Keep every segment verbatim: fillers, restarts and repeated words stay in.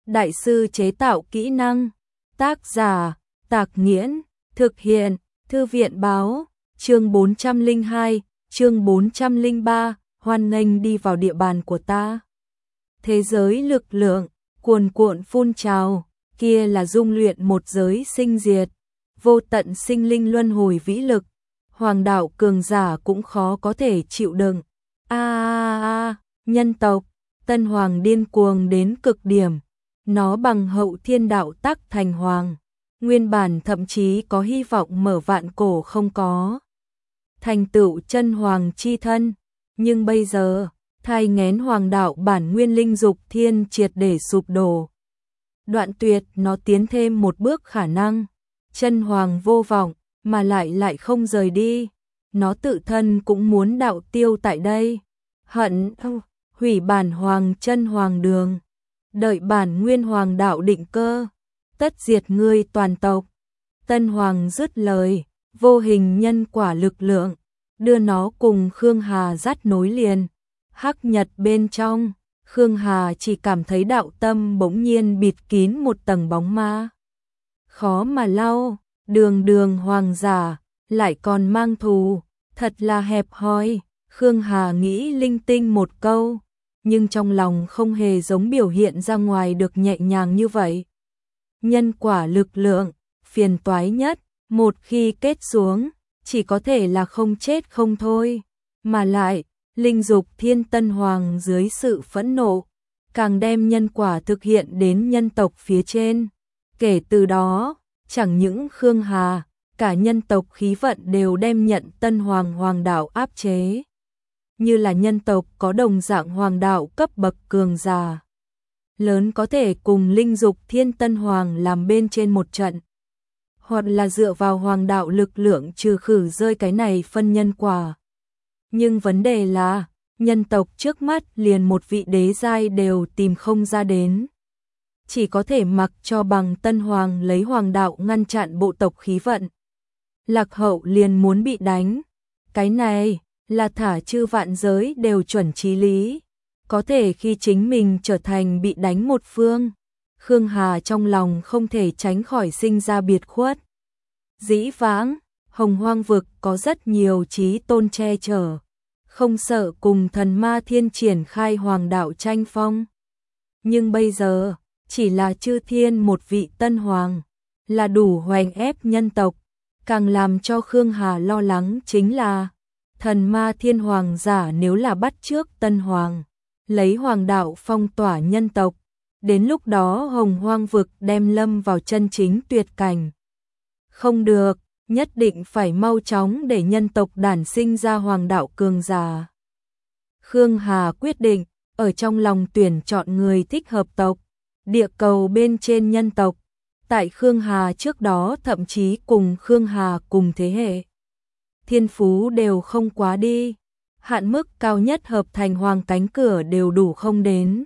Đại sư chế tạo kỹ năng. Tác giả, Tạc Nghiễn. Thực hiện, Thư viện báo. Chương bốn trăm lẻ hai, chương bốn trăm lẻ ba, hoan nghênh đi vào địa bàn của ta. Thế giới lực lượng, cuồn cuộn phun trào, kia là dung luyện một giới sinh diệt, vô tận sinh linh luân hồi vĩ lực. Hoàng đạo cường giả cũng khó có thể chịu đựng. A a a, nhân tộc, Tân Hoàng điên cuồng đến cực điểm. Nó bằng hậu thiên đạo tắc thành hoàng. Nguyên bản thậm chí có hy vọng mở vạn cổ không có. Thành tựu chân hoàng chi thân. Nhưng bây giờ, thai nghén hoàng đạo bản nguyên linh dục thiên triệt để sụp đổ. Đoạn tuyệt nó tiến thêm một bước khả năng. Chân hoàng vô vọng, mà lại lại không rời đi. Nó tự thân cũng muốn đạo tiêu tại đây. Hận, hủy bản hoàng chân hoàng đường. Đợi bản nguyên hoàng đạo định cơ. Tất diệt ngươi toàn tộc. Tân hoàng dứt lời, vô hình nhân quả lực lượng, đưa nó cùng Khương Hà dắt nối liền. Hắc nhật bên trong, Khương Hà chỉ cảm thấy đạo tâm bỗng nhiên bịt kín một tầng bóng ma. Khó mà lau, đường đường hoàng giả, lại còn mang thù, thật là hẹp hòi. Khương Hà nghĩ linh tinh một câu, nhưng trong lòng không hề giống biểu hiện ra ngoài được nhẹ nhàng như vậy. Nhân quả lực lượng, phiền toái nhất, một khi kết xuống, chỉ có thể là không chết không thôi. Mà lại, linh dục thiên tân hoàng dưới sự phẫn nộ, càng đem nhân quả thực hiện đến nhân tộc phía trên. Kể từ đó, chẳng những Khương Hà, cả nhân tộc khí vận đều đem nhận tân hoàng hoàng đạo áp chế. Như là nhân tộc có đồng dạng hoàng đạo cấp bậc cường giả lớn có thể cùng linh dục thiên tân hoàng làm bên trên một trận, hoặc là dựa vào hoàng đạo lực lượng trừ khử rơi cái này phân nhân quả. Nhưng vấn đề là, nhân tộc trước mắt liền một vị đế giai đều tìm không ra đến. Chỉ có thể mặc cho bằng tân hoàng lấy hoàng đạo ngăn chặn bộ tộc khí vận. Lạc hậu liền muốn bị đánh. Cái này là thả chư vạn giới đều chuẩn chí lý. Có thể khi chính mình trở thành bị đánh một phương, Khương Hà trong lòng không thể tránh khỏi sinh ra biệt khuất. Dĩ vãng, Hồng Hoang vực có rất nhiều chí tôn che chở, không sợ cùng thần ma thiên triển khai hoàng đạo tranh phong. Nhưng bây giờ, chỉ là chư thiên một vị tân hoàng, là đủ hoành ép nhân tộc. Càng làm cho Khương Hà lo lắng chính là, thần ma thiên hoàng giả nếu là bắt chước tân hoàng, lấy hoàng đạo phong tỏa nhân tộc, đến lúc đó Hồng Hoang vực đem lâm vào chân chính tuyệt cảnh. Không được, nhất định phải mau chóng để nhân tộc đản sinh ra hoàng đạo cường giả. Khương Hà quyết định, ở trong lòng tuyển chọn người thích hợp tộc, địa cầu bên trên nhân tộc. Tại Khương Hà trước đó thậm chí cùng Khương Hà cùng thế hệ. Thiên phú đều không quá đi. Hạn mức cao nhất hợp thành hoàng cánh cửa đều đủ không đến.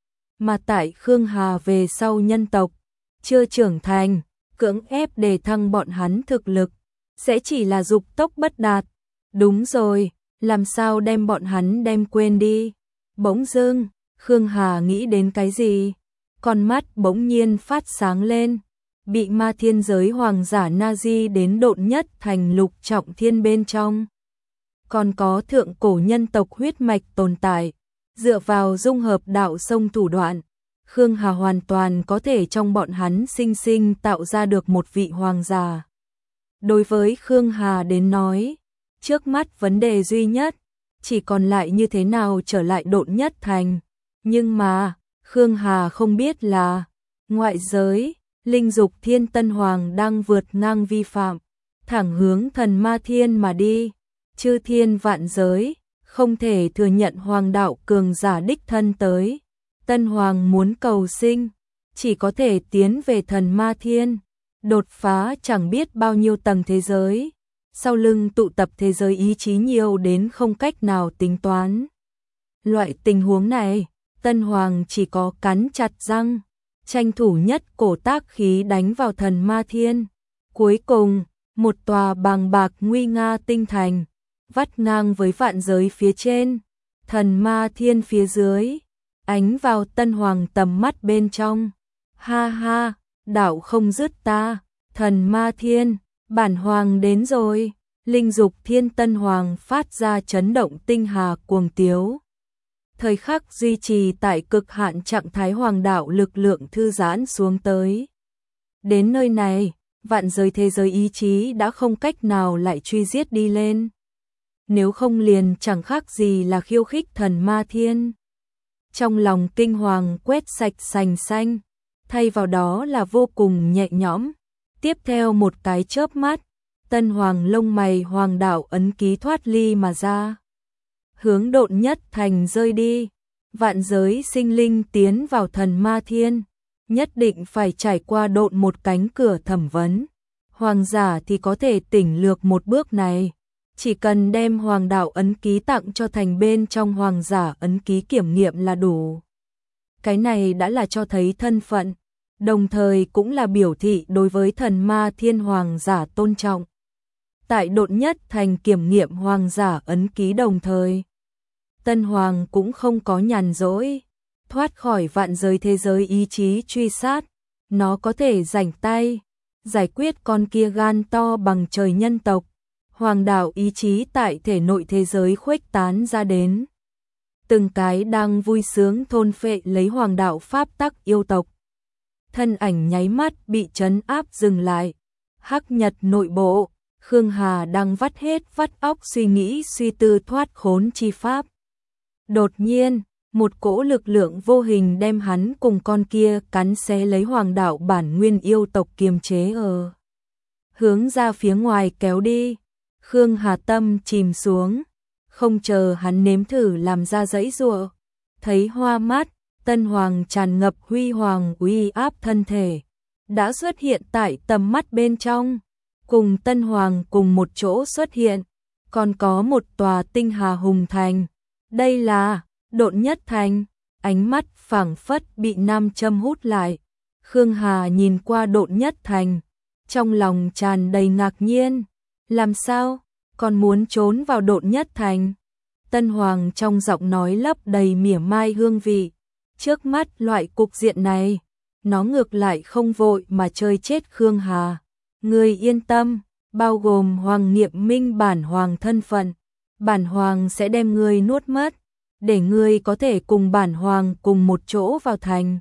Mà tại Khương Hà về sau nhân tộc, chưa trưởng thành, cưỡng ép đề thăng bọn hắn thực lực, sẽ chỉ là dục tốc bất đạt. Đúng rồi, làm sao đem bọn hắn đem quên đi. Bỗng dưng, Khương Hà nghĩ đến cái gì? Con mắt bỗng nhiên phát sáng lên. Bị ma thiên giới hoàng giả Nazi đến độn nhất thành lục trọng thiên bên trong. Còn có thượng cổ nhân tộc huyết mạch tồn tại, dựa vào dung hợp đạo sông thủ đoạn, Khương Hà hoàn toàn có thể trong bọn hắn sinh sinh tạo ra được một vị hoàng giả. Đối với Khương Hà đến nói, trước mắt vấn đề duy nhất, chỉ còn lại như thế nào trở lại độn nhất thành. Nhưng mà, Khương Hà không biết là, ngoại giới, linh dục thiên tân hoàng đang vượt ngang vi phạm, thẳng hướng thần ma thiên mà đi. Chư thiên vạn giới, không thể thừa nhận hoàng đạo cường giả đích thân tới. Tân hoàng muốn cầu sinh, chỉ có thể tiến về thần ma thiên, đột phá chẳng biết bao nhiêu tầng thế giới. Sau lưng tụ tập thế giới ý chí nhiều đến không cách nào tính toán. Loại tình huống này, tân hoàng chỉ có cắn chặt răng, tranh thủ nhất cổ tác khí đánh vào thần ma thiên. Cuối cùng, một tòa bàng bạc nguy nga tinh thành, vắt ngang với vạn giới phía trên, thần ma thiên phía dưới, ánh vào tân hoàng tầm mắt bên trong. Ha ha, đạo không dứt ta, thần ma thiên, bản hoàng đến rồi. Linh dục thiên tân hoàng phát ra chấn động tinh hà cuồng tiếu. Thời khắc duy trì tại cực hạn trạng thái hoàng đạo lực lượng thư giãn xuống tới. Đến nơi này, vạn giới thế giới ý chí đã không cách nào lại truy giết đi lên. Nếu không liền chẳng khác gì là khiêu khích thần ma thiên. Trong lòng kinh hoàng quét sạch sành xanh, thay vào đó là vô cùng nhẹ nhõm. Tiếp theo một cái chớp mắt, tân hoàng lông mày hoàng đạo ấn ký thoát ly mà ra. Hướng độn nhất thành rơi đi, vạn giới sinh linh tiến vào thần ma thiên, nhất định phải trải qua độn một cánh cửa thẩm vấn. Hoàng giả thì có thể tỉnh lược một bước này, chỉ cần đem hoàng đạo ấn ký tặng cho thành bên trong hoàng giả ấn ký kiểm nghiệm là đủ. Cái này đã là cho thấy thân phận, đồng thời cũng là biểu thị đối với thần ma thiên hoàng giả tôn trọng. Tại độn nhất thành kiểm nghiệm hoàng giả ấn ký đồng thời, tân hoàng cũng không có nhàn rỗi, thoát khỏi vạn giới thế giới ý chí truy sát, nó có thể rảnh tay, giải quyết con kia gan to bằng trời nhân tộc. Hoàng đạo ý chí tại thể nội thế giới khuếch tán ra đến. Từng cái đang vui sướng thôn phệ lấy hoàng đạo pháp tắc yêu tộc. Thân ảnh nháy mắt bị trấn áp dừng lại. Hắc Nhật nội bộ, Khương Hà đang vắt hết vắt óc suy nghĩ suy tư thoát khốn chi pháp. Đột nhiên, một cỗ lực lượng vô hình đem hắn cùng con kia cắn xé lấy hoàng đạo bản nguyên yêu tộc kiềm chế ở. Hướng ra phía ngoài kéo đi. Khương Hà tâm chìm xuống, không chờ hắn nếm thử làm ra giãy giụa, thấy hoa mắt, tân hoàng tràn ngập huy hoàng uy áp thân thể, đã xuất hiện tại tầm mắt bên trong, cùng tân hoàng cùng một chỗ xuất hiện, còn có một tòa tinh hà hùng thành, đây là độn nhất thành, ánh mắt phảng phất bị nam châm hút lại, Khương Hà nhìn qua độn nhất thành, trong lòng tràn đầy ngạc nhiên. Làm sao, còn muốn trốn vào độn nhất thành? Tân Hoàng trong giọng nói lấp đầy mỉa mai hương vị. Trước mắt loại cục diện này, nó ngược lại không vội mà chơi chết Khương Hà. Ngươi yên tâm, bao gồm Hoàng Niệm Minh bản Hoàng thân phận. Bản Hoàng sẽ đem ngươi nuốt mất, để ngươi có thể cùng bản Hoàng cùng một chỗ vào thành.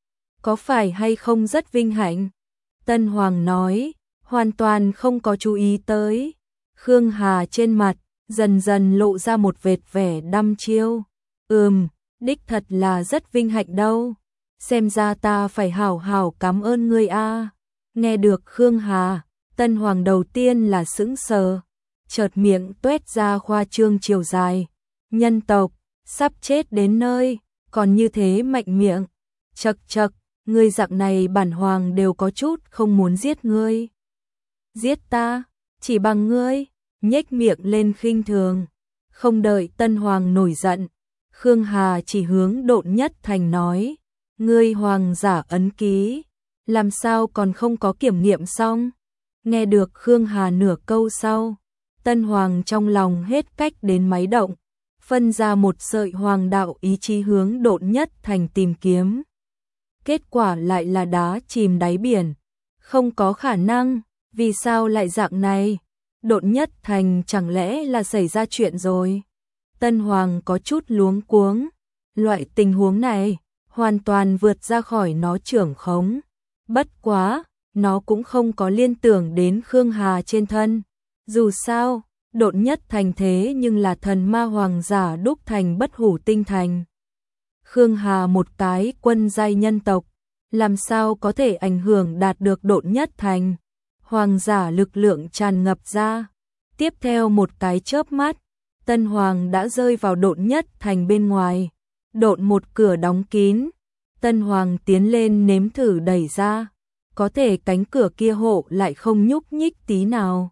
Có phải hay không rất vinh hạnh? Tân Hoàng nói, hoàn toàn không có chú ý tới. Khương Hà trên mặt, dần dần lộ ra một vệt vẻ đăm chiêu. Ừm, đích thật là rất vinh hạnh đâu. Xem ra ta phải hảo hảo cảm ơn ngươi a. Nghe được Khương Hà, Tân Hoàng đầu tiên là sững sờ, chợt miệng tuét ra khoa trương chiều dài. Nhân tộc, sắp chết đến nơi, còn như thế mạnh miệng. Chậc chậc, ngươi dạng này bản Hoàng đều có chút không muốn giết ngươi. Giết ta, chỉ bằng ngươi, nhếch miệng lên khinh thường. Không đợi Tân Hoàng nổi giận, Khương Hà chỉ hướng độn nhất thành nói, ngươi hoàng giả ấn ký, làm sao còn không có kiểm nghiệm xong? Nghe được Khương Hà nửa câu sau, Tân Hoàng trong lòng hết cách đến máy động, phân ra một sợi hoàng đạo ý chí hướng độn nhất thành tìm kiếm. Kết quả lại là đá chìm đáy biển, không có khả năng, vì sao lại dạng này? Độn nhất thành chẳng lẽ là xảy ra chuyện rồi? Tân Hoàng có chút luống cuống, loại tình huống này hoàn toàn vượt ra khỏi nó trưởng khống. Bất quá, nó cũng không có liên tưởng đến Khương Hà trên thân. Dù sao, độn nhất thành thế nhưng là thần ma hoàng giả đúc thành bất hủ tinh thành. Khương Hà một cái quân giai nhân tộc, làm sao có thể ảnh hưởng đạt được độn nhất thành? Hoàng giả lực lượng tràn ngập ra. Tiếp theo một cái chớp mắt, Tân Hoàng đã rơi vào độn nhất thành bên ngoài. Độn một cửa đóng kín. Tân Hoàng tiến lên nếm thử đẩy ra. Có thể cánh cửa kia hộ lại không nhúc nhích tí nào.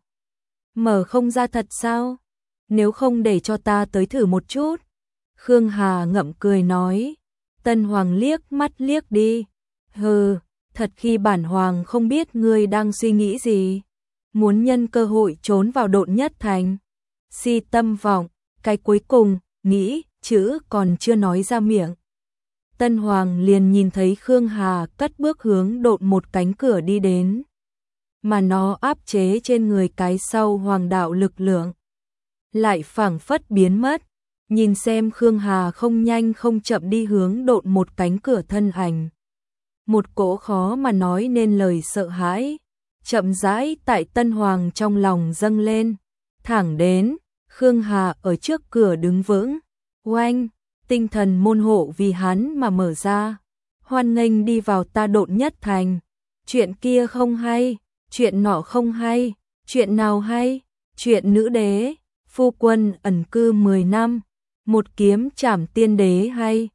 Mở không ra thật sao? Nếu không để cho ta tới thử một chút. Khương Hà ngậm cười nói. Tân Hoàng liếc mắt liếc đi. Hừ, thật khi bản Hoàng không biết ngươi đang suy nghĩ gì. Muốn nhân cơ hội trốn vào độn nhất thành. Si tâm vọng, cái cuối cùng, nghĩ, chữ còn chưa nói ra miệng. Tân Hoàng liền nhìn thấy Khương Hà cất bước hướng độn một cánh cửa đi đến, mà nó áp chế trên người cái sau hoàng đạo lực lượng, lại phảng phất biến mất. Nhìn xem Khương Hà không nhanh không chậm đi hướng độn một cánh cửa thân ảnh. Một cỗ khó mà nói nên lời sợ hãi, chậm rãi tại Tân Hoàng trong lòng dâng lên, thẳng đến, Khương Hà ở trước cửa đứng vững, oanh, tinh thần môn hộ vì hắn mà mở ra, hoan nghênh đi vào ta độn nhất thành, chuyện kia không hay, chuyện nọ không hay, chuyện nào hay, chuyện nữ đế, phu quân ẩn cư mười năm, một kiếm trảm tiên đế hay,